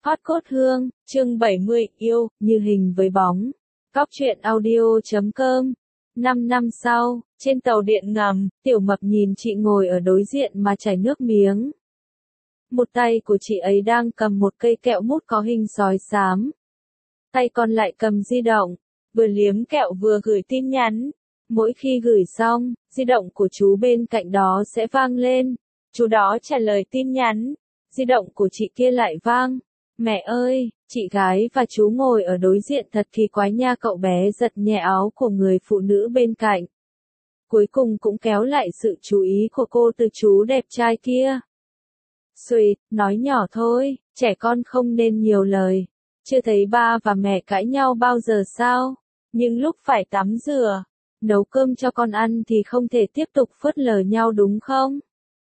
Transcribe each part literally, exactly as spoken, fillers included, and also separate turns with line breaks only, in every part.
Hot cốt hương, chương bảy mươi, yêu, như hình với bóng. Cóc truyện audio chấm com. Năm năm sau, trên tàu điện ngầm, Tiểu Mập nhìn chị ngồi ở đối diện mà chảy nước miếng. Một tay của chị ấy đang cầm một cây kẹo mút có hình sói xám. Tay còn lại cầm di động, vừa liếm kẹo vừa gửi tin nhắn. Mỗi khi gửi xong, di động của chú bên cạnh đó sẽ vang lên. Chú đó trả lời tin nhắn. Di động của chị kia lại vang. Mẹ ơi, chị gái và chú ngồi ở đối diện thật kỳ quái nha. Cậu bé giật nhẹ áo của người phụ nữ bên cạnh. Cuối cùng cũng kéo lại sự chú ý của cô từ chú đẹp trai kia. Sweet, nói nhỏ thôi, trẻ con không nên nhiều lời. Chưa thấy ba và mẹ cãi nhau bao giờ sao? Nhưng lúc phải tắm rửa, nấu cơm cho con ăn thì không thể tiếp tục phớt lờ nhau đúng không?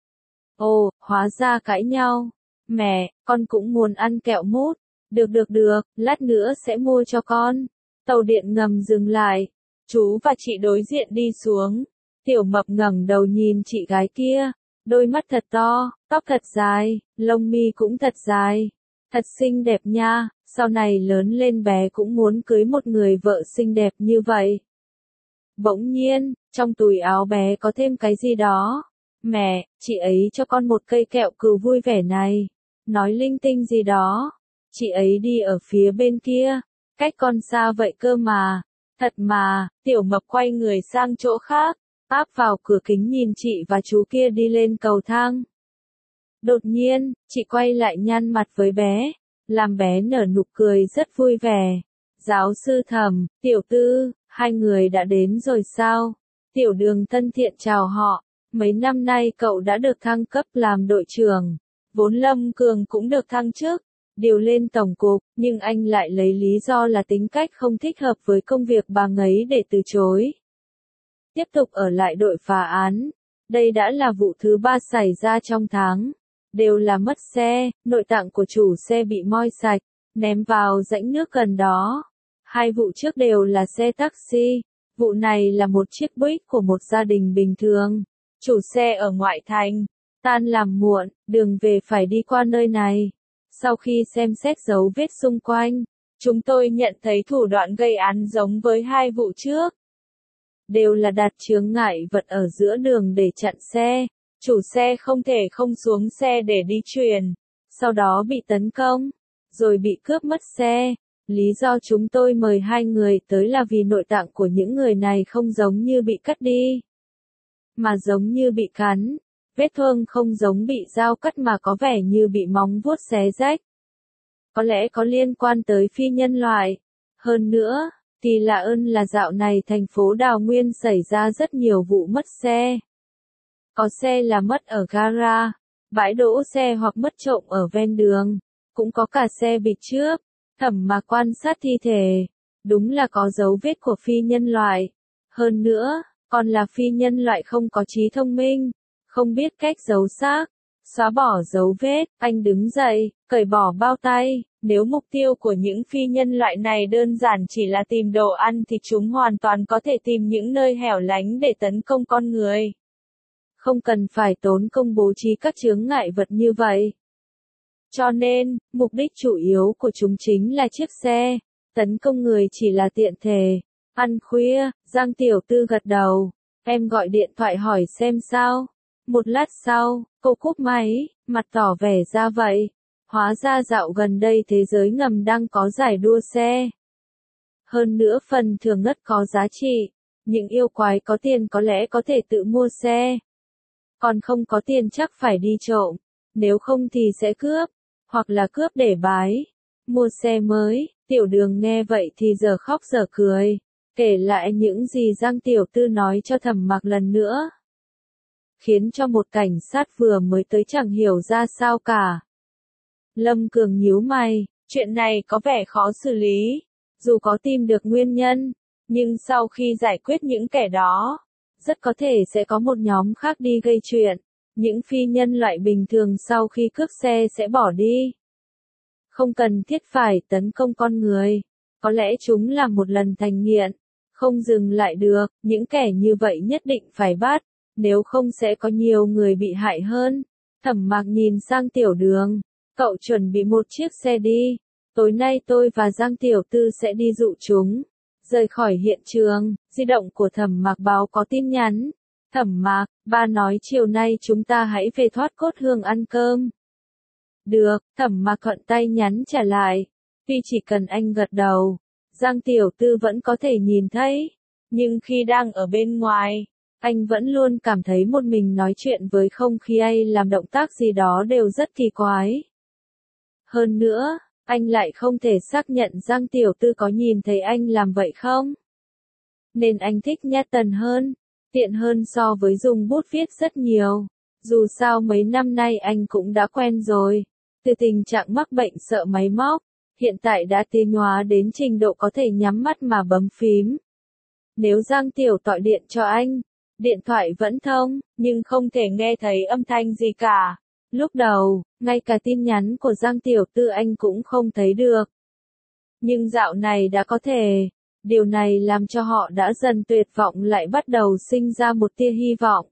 Ồ, hóa ra cãi nhau. Mẹ, con cũng muốn ăn kẹo mút. Được được được, lát nữa sẽ mua cho con. Tàu điện ngầm dừng lại. Chú và chị đối diện đi xuống. Tiểu Mập ngẩng đầu nhìn chị gái kia. Đôi mắt thật to, tóc thật dài, lông mi cũng thật dài. Thật xinh đẹp nha, sau này lớn lên bé cũng muốn cưới một người vợ xinh đẹp như vậy. Bỗng nhiên, trong túi áo bé có thêm cái gì đó. Mẹ, chị ấy cho con một cây kẹo cừu vui vẻ này. Nói linh tinh gì đó. Chị ấy đi ở phía bên kia. Cách con xa vậy cơ mà. Thật mà, Tiểu Mập quay người sang chỗ khác. Áp vào cửa kính nhìn chị và chú kia đi lên cầu thang. Đột nhiên, chị quay lại nhăn mặt với bé. Làm bé nở nụ cười rất vui vẻ. Giáo sư Thẩm, Tiểu Tư, hai người đã đến rồi sao? Tiểu Đường thân thiện chào họ. Mấy năm nay cậu đã được thăng cấp làm đội trưởng. Vốn Lâm Cường cũng được thăng chức, điều lên tổng cục, nhưng anh lại lấy lý do là tính cách không thích hợp với công việc bà ấy để từ chối. Tiếp tục ở lại đội phá án. Đây đã là vụ thứ ba xảy ra trong tháng. Đều là mất xe, nội tạng của chủ xe bị moi sạch, ném vào rãnh nước gần đó. Hai vụ trước đều là xe taxi. Vụ này là một chiếc Buick của một gia đình bình thường. Chủ xe ở ngoại thành. Tan làm muộn, đường về phải đi qua nơi này. Sau khi xem xét dấu vết xung quanh, chúng tôi nhận thấy thủ đoạn gây án giống với hai vụ trước. Đều là đặt chướng ngại vật ở giữa đường để chặn xe. Chủ xe không thể không xuống xe để đi chuyển. Sau đó bị tấn công, rồi bị cướp mất xe. Lý do chúng tôi mời hai người tới là vì nội tạng của những người này không giống như bị cắt đi, mà giống như bị cắn. Vết thương không giống bị dao cắt mà có vẻ như bị móng vuốt xé rách. Có lẽ có liên quan tới phi nhân loại. Hơn nữa, thì lạ ơn là dạo này thành phố Đào Nguyên xảy ra rất nhiều vụ mất xe. Có xe là mất ở gara, bãi đỗ xe hoặc mất trộm ở ven đường. Cũng có cả xe bịt trước. Thẩm mà quan sát thi thể. Đúng là có dấu vết của phi nhân loại. Hơn nữa, còn là phi nhân loại không có trí thông minh. Không biết cách giấu xác, xóa bỏ dấu vết. Anh đứng dậy, cởi bỏ bao tay. Nếu mục tiêu của những phi nhân loại này đơn giản chỉ là tìm đồ ăn thì chúng hoàn toàn có thể tìm những nơi hẻo lánh để tấn công con người. Không cần phải tốn công bố trí các chướng ngại vật như vậy. Cho nên, mục đích chủ yếu của chúng chính là chiếc xe. Tấn công người chỉ là tiện thể. Ăn khuya, Giang Tiểu Tư gật đầu. Em gọi điện thoại hỏi xem sao. Một lát sau, cô cúp máy, mặt tỏ vẻ ra vậy. Hóa ra dạo gần đây thế giới ngầm đang có giải đua xe. Hơn nữa phần thưởng ngất có giá trị. Những yêu quái có tiền có lẽ có thể tự mua xe. Còn không có tiền chắc phải đi trộm. Nếu không thì sẽ cướp. Hoặc là cướp để bái. Mua xe mới. Tiểu Đường nghe vậy thì giờ khóc giờ cười. Kể lại những gì Giang Tiểu Tư nói cho Thẩm Mặc lần nữa. Khiến cho một cảnh sát vừa mới tới chẳng hiểu ra sao cả. Lâm Cường nhíu mày, chuyện này có vẻ khó xử lý. Dù có tìm được nguyên nhân, nhưng sau khi giải quyết những kẻ đó, rất có thể sẽ có một nhóm khác đi gây chuyện. Những phi nhân loại bình thường sau khi cướp xe sẽ bỏ đi. Không cần thiết phải tấn công con người. Có lẽ chúng là một lần thành nghiện. Không dừng lại được, những kẻ như vậy nhất định phải bắt. Nếu không sẽ có nhiều người bị hại hơn. Thẩm Mặc nhìn sang Tiểu Đường. Cậu chuẩn bị một chiếc xe đi. Tối nay tôi và Giang Tiểu Tư sẽ đi dụ chúng. Rời khỏi hiện trường, di động của Thẩm Mạc báo có tin nhắn. Thẩm Mạc, ba nói chiều nay chúng ta hãy về Thoát Cốt Hương ăn cơm. Được, Thẩm Mạc thuận tay nhắn trả lại. Vì chỉ cần anh gật đầu, Giang Tiểu Tư vẫn có thể nhìn thấy. Nhưng khi đang ở bên ngoài, anh vẫn luôn cảm thấy một mình nói chuyện với không khí hay làm động tác gì đó đều rất kỳ quái. Hơn nữa, anh lại không thể xác nhận Giang Tiểu Tư có nhìn thấy anh làm vậy không. Nên anh thích nhét tần hơn, tiện hơn so với dùng bút viết rất nhiều. Dù sao mấy năm nay anh cũng đã quen rồi. Từ tình trạng mắc bệnh sợ máy móc, hiện tại đã tiến hóa đến trình độ có thể nhắm mắt mà bấm phím. Nếu Giang Tiểu gọi điện cho anh, điện thoại vẫn thông, nhưng không thể nghe thấy âm thanh gì cả. Lúc đầu, ngay cả tin nhắn của Giang Tiểu Tư anh cũng không thấy được. Nhưng dạo này đã có thể. Điều này làm cho họ đã dần tuyệt vọng lại bắt đầu sinh ra một tia hy vọng.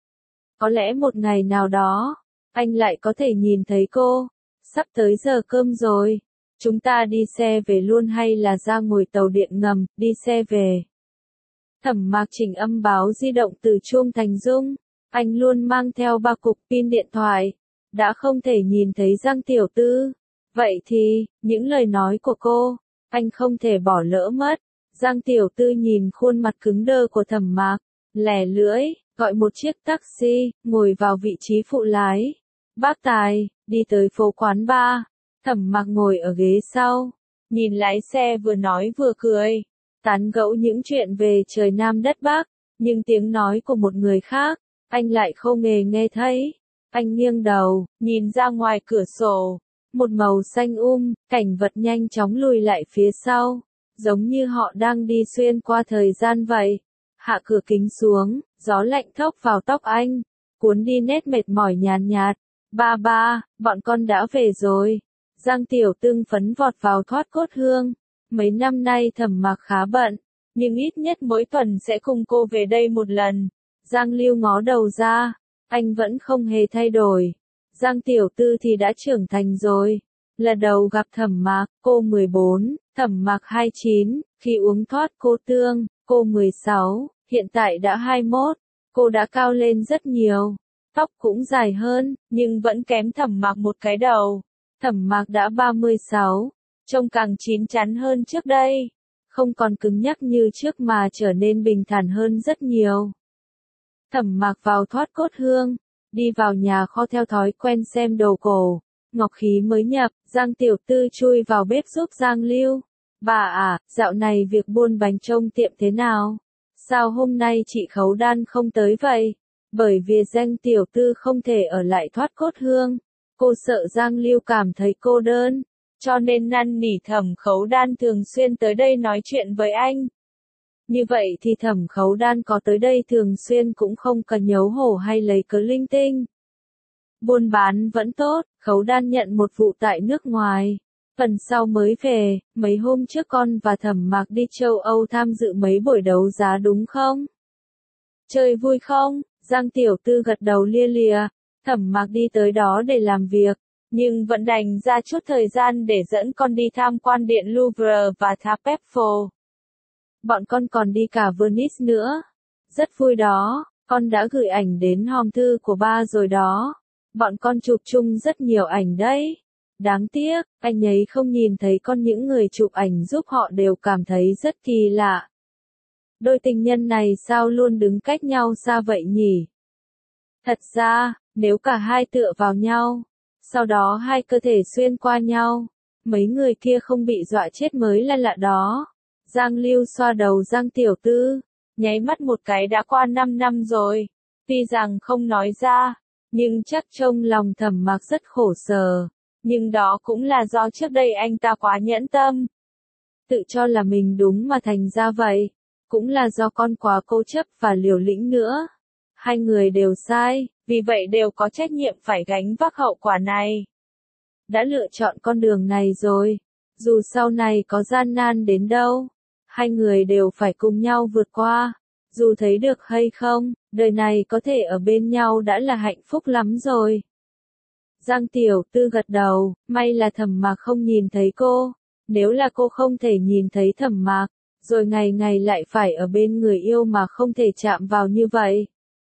Có lẽ một ngày nào đó, anh lại có thể nhìn thấy cô. Sắp tới giờ cơm rồi. Chúng ta đi xe về luôn hay là ra ngồi tàu điện ngầm, đi xe về. Thẩm Mạc chỉnh âm báo di động từ chuông thành rung. Anh luôn mang theo ba cục pin điện thoại. Đã không thể nhìn thấy Giang Tiểu Tư. Vậy thì, những lời nói của cô, anh không thể bỏ lỡ mất. Giang Tiểu Tư nhìn khuôn mặt cứng đơ của Thẩm Mạc, lẻ lưỡi, gọi một chiếc taxi, ngồi vào vị trí phụ lái. Bác Tài, đi tới phố quán bar. Thẩm Mạc ngồi ở ghế sau, nhìn lái xe vừa nói vừa cười, tán gẫu những chuyện về trời Nam đất Bắc, nhưng tiếng nói của một người khác, anh lại không hề nghe thấy. Anh nghiêng đầu, nhìn ra ngoài cửa sổ, một màu xanh um, cảnh vật nhanh chóng lùi lại phía sau, giống như họ đang đi xuyên qua thời gian vậy. Hạ cửa kính xuống, gió lạnh thốc vào tóc anh, cuốn đi nét mệt mỏi nhàn nhạt. Ba ba, bọn con đã về rồi. Giang Tiểu Tư phấn vọt vào Thoát Cốt Hương. Mấy năm nay Thẩm Mạc khá bận, nhưng ít nhất mỗi tuần sẽ cùng cô về đây một lần. Giang Lưu ngó đầu ra, anh vẫn không hề thay đổi. Giang Tiểu Tư thì đã trưởng thành rồi. Lần đầu gặp Thẩm Mạc, cô mười bốn, Thẩm Mạc hai mươi chín, khi uống thoát cô tương, cô mười sáu, hiện tại đã hai mươi mốt. Cô đã cao lên rất nhiều. Tóc cũng dài hơn, nhưng vẫn kém Thẩm Mạc một cái đầu. Thẩm Mạc đã ba mươi sáu, trông càng chín chắn hơn trước đây. Không còn cứng nhắc như trước mà trở nên bình thản hơn rất nhiều. Thẩm Mạc vào Thoát Cốt Hương, đi vào nhà kho theo thói quen xem đồ cổ. Ngọc khí mới nhập, Giang Tiểu Tư chui vào bếp giúp Giang Lưu. Bà à, dạo này việc buôn bánh trông tiệm thế nào? Sao hôm nay chị Khấu Đan không tới vậy? Bởi vì Giang Tiểu Tư không thể ở lại Thoát Cốt Hương. Cô sợ Giang Lưu cảm thấy cô đơn, cho nên năn nỉ Thẩm Khấu Đan thường xuyên tới đây nói chuyện với anh. Như vậy thì Thẩm Khấu Đan có tới đây thường xuyên cũng không cần nhấu hổ hay lấy cớ linh tinh. Buôn bán vẫn tốt, Khấu Đan nhận một vụ tại nước ngoài. Phần sau mới về, mấy hôm trước con và Thẩm Mạc đi châu Âu tham dự mấy buổi đấu giá đúng không? Chơi vui không? Giang Tiểu Tư gật đầu lia lịa. Thẩm Mạc đi tới đó để làm việc, nhưng vẫn đành ra chút thời gian để dẫn con đi tham quan Điện Louvre và tháp Eiffel. Bọn con còn đi cả Venice nữa. Rất vui đó, con đã gửi ảnh đến hòm thư của ba rồi đó. Bọn con chụp chung rất nhiều ảnh đấy. Đáng tiếc, anh ấy không nhìn thấy con những người chụp ảnh giúp họ đều cảm thấy rất kỳ lạ. Đôi tình nhân này sao luôn đứng cách nhau xa vậy nhỉ? Thật ra, nếu cả hai tựa vào nhau, sau đó hai cơ thể xuyên qua nhau, mấy người kia không bị dọa chết mới là lạ đó. Giang Lưu xoa đầu Giang Tiểu Tư, nháy mắt một cái đã qua năm năm rồi. Tuy rằng không nói ra, nhưng chắc trong lòng Thẩm Mạc rất khổ sở. Nhưng đó cũng là do trước đây anh ta quá nhẫn tâm. Tự cho là mình đúng mà thành ra vậy. Cũng là do con quá cố chấp và liều lĩnh nữa. Hai người đều sai, vì vậy đều có trách nhiệm phải gánh vác hậu quả này. Đã lựa chọn con đường này rồi. Dù sau này có gian nan đến đâu, hai người đều phải cùng nhau vượt qua. Dù thấy được hay không, đời này có thể ở bên nhau đã là hạnh phúc lắm rồi. Giang Tiểu Tư gật đầu, may là Thẩm Mạc không nhìn thấy cô. Nếu là cô không thể nhìn thấy Thẩm Mạc, rồi ngày ngày lại phải ở bên người yêu mà không thể chạm vào như vậy.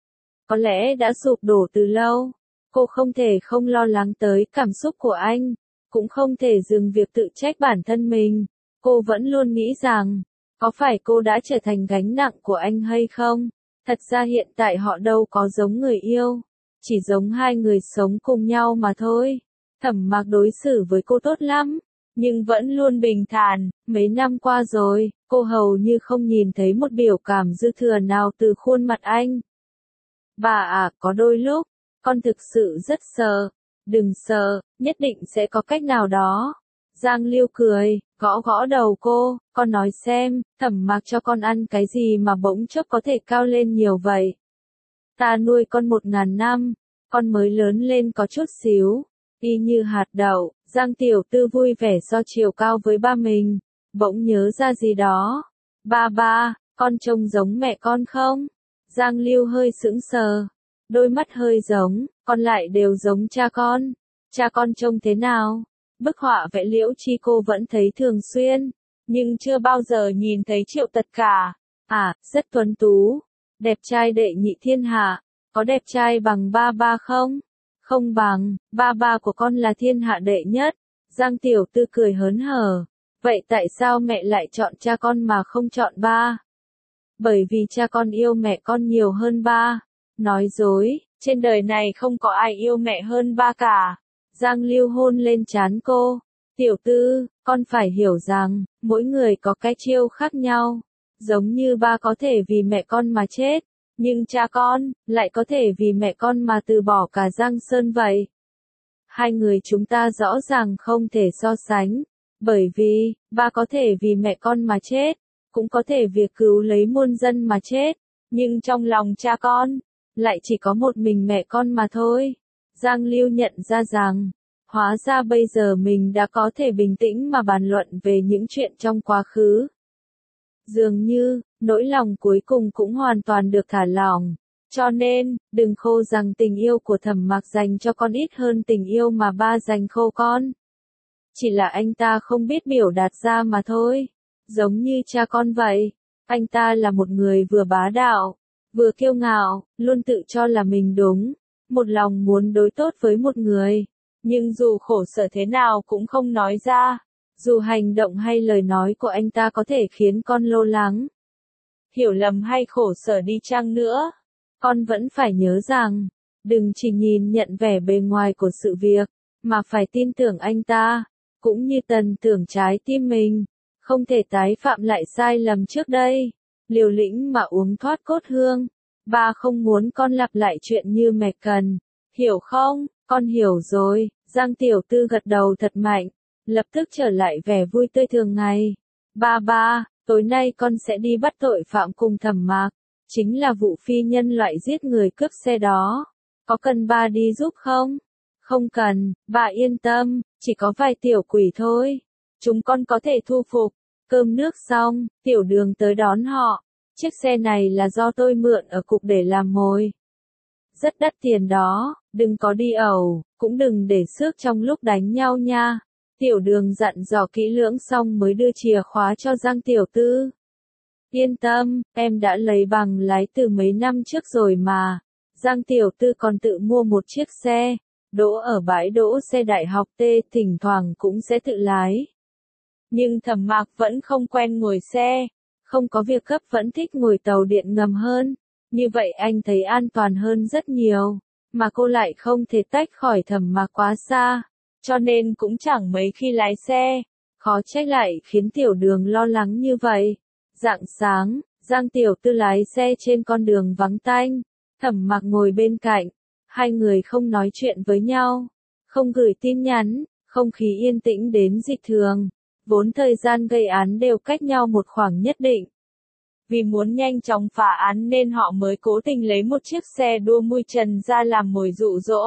Có lẽ đã sụp đổ từ lâu. Cô không thể không lo lắng tới cảm xúc của anh, cũng không thể dừng việc tự trách bản thân mình. Cô vẫn luôn nghĩ rằng, có phải cô đã trở thành gánh nặng của anh hay không? Thật ra hiện tại họ đâu có giống người yêu, chỉ giống hai người sống cùng nhau mà thôi. Thẩm Mạc đối xử với cô tốt lắm, nhưng vẫn luôn bình thản. Mấy năm qua rồi, cô hầu như không nhìn thấy một biểu cảm dư thừa nào từ khuôn mặt anh. Bà à, có đôi lúc, con thực sự rất sợ. Đừng sợ, nhất định sẽ có cách nào đó. Giang Liêu cười, gõ gõ đầu cô, con nói xem, Thẩm Mạc cho con ăn cái gì mà bỗng chốc có thể cao lên nhiều vậy? Ta nuôi con một ngàn năm, con mới lớn lên có chút xíu, y như hạt đậu. Giang Tiểu Tư vui vẻ so chiều cao với ba mình, bỗng nhớ ra gì đó. Ba ba, con trông giống mẹ con không? Giang Liêu hơi sững sờ, đôi mắt hơi giống, còn lại đều giống cha con. Cha con trông thế nào? Bức họa vẽ Liễu Chi cô vẫn thấy thường xuyên, nhưng chưa bao giờ nhìn thấy Triệu Tật cả. À, rất tuấn tú, đẹp trai đệ nhị thiên hạ, có đẹp trai bằng ba ba không? Không bằng, ba ba của con là thiên hạ đệ nhất. Giang Tiểu Tư cười hớn hở. Vậy tại sao mẹ lại chọn cha con mà không chọn ba? Bởi vì cha con yêu mẹ con nhiều hơn ba. Nói dối, trên đời này không có ai yêu mẹ hơn ba cả. Giang Liêu hôn lên trán cô. Tiểu Tư, con phải hiểu rằng, mỗi người có cái chiêu khác nhau. Giống như ba có thể vì mẹ con mà chết, nhưng cha con, lại có thể vì mẹ con mà từ bỏ cả Giang Sơn vậy. Hai người chúng ta rõ ràng không thể so sánh, bởi vì, ba có thể vì mẹ con mà chết, cũng có thể việc cứu lấy muôn dân mà chết, nhưng trong lòng cha con, lại chỉ có một mình mẹ con mà thôi. Giang Liêu nhận ra rằng, hóa ra bây giờ mình đã có thể bình tĩnh mà bàn luận về những chuyện trong quá khứ. Dường như, nỗi lòng cuối cùng cũng hoàn toàn được thả lỏng. Cho nên, đừng khô rằng tình yêu của Thẩm Mạc dành cho con ít hơn tình yêu mà ba dành khô con. Chỉ là anh ta không biết biểu đạt ra mà thôi. Giống như cha con vậy. Anh ta là một người vừa bá đạo, vừa kiêu ngạo, luôn tự cho là mình đúng. Một lòng muốn đối tốt với một người. Nhưng dù khổ sở thế nào cũng không nói ra. Dù hành động hay lời nói của anh ta có thể khiến con lo lắng, hiểu lầm hay khổ sở đi chăng nữa, con vẫn phải nhớ rằng, đừng chỉ nhìn nhận vẻ bề ngoài của sự việc, mà phải tin tưởng anh ta, cũng như Tần tưởng trái tim mình, không thể tái phạm lại sai lầm trước đây, liều lĩnh mà uống thoát cốt hương. Ba không muốn con lặp lại chuyện như mẹ cần, hiểu không? Con hiểu rồi. Giang Tiểu Tư gật đầu thật mạnh, lập tức trở lại vẻ vui tươi thường ngày. Ba ba, tối nay con sẽ đi bắt tội phạm cùng Thẩm Mạc, chính là vụ phi nhân loại giết người cướp xe đó. Có cần ba đi giúp không? Không cần, bà yên tâm, chỉ có vài tiểu quỷ thôi. Chúng con có thể thu phục. Cơm nước xong, Tiểu Đường tới đón họ. Chiếc xe này là do tôi mượn ở cục để làm mồi. Rất đắt tiền đó, đừng có đi ẩu, cũng đừng để xước trong lúc đánh nhau nha. Tiểu Đường dặn dò kỹ lưỡng xong mới đưa chìa khóa cho Giang Tiểu Tư. Yên tâm, em đã lấy bằng lái từ mấy năm trước rồi mà. Giang Tiểu Tư còn tự mua một chiếc xe, đỗ ở bãi đỗ xe đại học T, thỉnh thoảng cũng sẽ tự lái. Nhưng Thẩm Mạc vẫn không quen ngồi xe, không có việc gấp vẫn thích ngồi tàu điện ngầm hơn. Như vậy anh thấy an toàn hơn rất nhiều, mà cô lại không thể tách khỏi Thẩm Mạc quá xa, cho nên cũng chẳng mấy khi lái xe. Khó trách lại khiến Tiểu Đường lo lắng như vậy. Rạng sáng, Giang Tiểu Tư lái xe trên con đường vắng tanh, Thẩm Mạc ngồi bên cạnh, hai người không nói chuyện với nhau, không gửi tin nhắn, không khí yên tĩnh đến dị thường, vốn thời gian gây án đều cách nhau một khoảng nhất định. Vì muốn nhanh chóng phá án nên họ mới cố tình lấy một chiếc xe đua mui trần ra làm mồi dụ dỗ.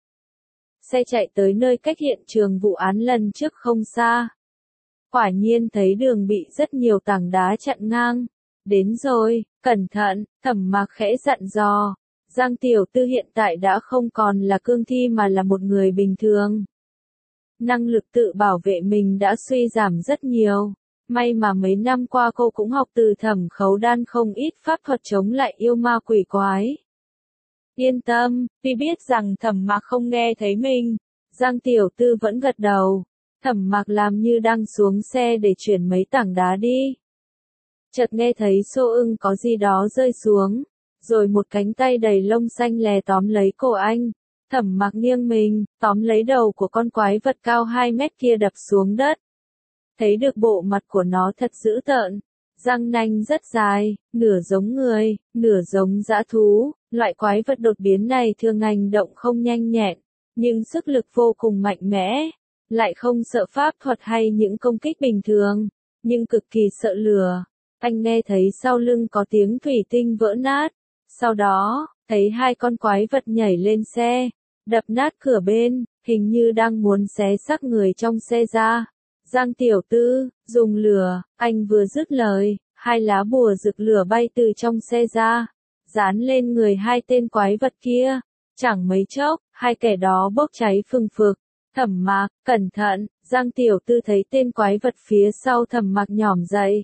Xe chạy tới nơi cách hiện trường vụ án lần trước không xa. Quả nhiên thấy đường bị rất nhiều tảng đá chặn ngang. Đến rồi, cẩn thận, Thẩm Mạc khẽ dặn dò. Giang Tiểu Tư hiện tại đã không còn là cương thi mà là một người bình thường. Năng lực tự bảo vệ mình đã suy giảm rất nhiều. May mà mấy năm qua cô cũng học từ Thẩm Khấu Đan không ít pháp thuật chống lại yêu ma quỷ quái. Yên tâm, tuy biết rằng Thẩm Mạc không nghe thấy mình, Giang Tiểu Tư vẫn gật đầu. Thẩm Mạc làm như đang xuống xe để chuyển mấy tảng đá đi. Chợt nghe thấy xô ưng có gì đó rơi xuống, rồi một cánh tay đầy lông xanh lè tóm lấy cổ anh. Thẩm Mạc nghiêng mình, tóm lấy đầu của con quái vật cao hai mét kia đập xuống đất. Thấy được bộ mặt của nó thật dữ tợn, răng nanh rất dài, nửa giống người, nửa giống dã thú. Loại quái vật đột biến này thường hành động không nhanh nhẹn, nhưng sức lực vô cùng mạnh mẽ, lại không sợ pháp thuật hay những công kích bình thường, nhưng cực kỳ sợ lửa. Anh nghe thấy sau lưng có tiếng thủy tinh vỡ nát, sau đó, thấy hai con quái vật nhảy lên xe, đập nát cửa bên, hình như đang muốn xé xác người trong xe ra. Giang Tiểu Tư, dùng lửa, anh vừa dứt lời, hai lá bùa rực lửa bay từ trong xe ra, dán lên người hai tên quái vật kia. Chẳng mấy chốc, hai kẻ đó bốc cháy phừng phực. Thẩm Mạc, cẩn thận, Giang Tiểu Tư thấy tên quái vật phía sau Thẩm Mạc nhỏm dậy.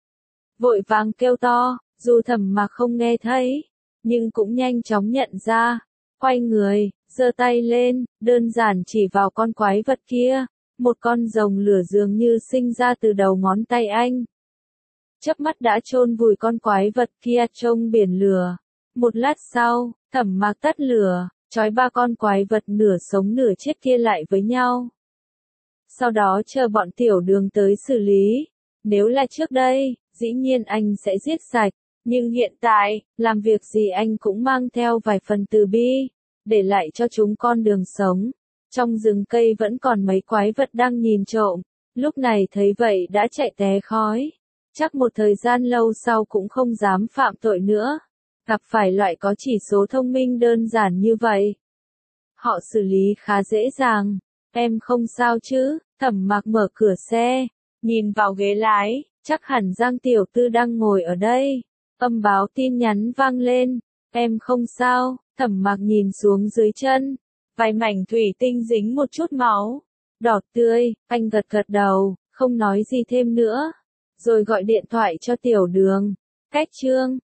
Vội vàng kêu to, dù Thẩm Mạc không nghe thấy, nhưng cũng nhanh chóng nhận ra. Quay người, giơ tay lên, đơn giản chỉ vào con quái vật kia. Một con rồng lửa dường như sinh ra từ đầu ngón tay anh. Chớp mắt đã chôn vùi con quái vật kia trong biển lửa. Một lát sau, Thẩm Mạc tắt lửa, trói ba con quái vật nửa sống nửa chết kia lại với nhau. Sau đó chờ bọn Tiểu Đường tới xử lý. Nếu là trước đây, dĩ nhiên anh sẽ giết sạch. Nhưng hiện tại, làm việc gì anh cũng mang theo vài phần từ bi, để lại cho chúng con đường sống. Trong rừng cây vẫn còn mấy quái vật đang nhìn trộm, lúc này thấy vậy đã chạy té khói. Chắc một thời gian lâu sau cũng không dám phạm tội nữa. Gặp phải loại có chỉ số thông minh đơn giản như vậy, họ xử lý khá dễ dàng. Em không sao chứ? Thẩm Mạc mở cửa xe, nhìn vào ghế lái, chắc hẳn Giang Tiểu Tư đang ngồi ở đây. Âm báo tin nhắn vang lên, em không sao. Thẩm Mạc nhìn xuống dưới chân, vài mảnh thủy tinh dính một chút máu, đỏ tươi. Anh gật gật đầu, không nói gì thêm nữa, rồi gọi điện thoại cho Tiểu Đường. Cách chương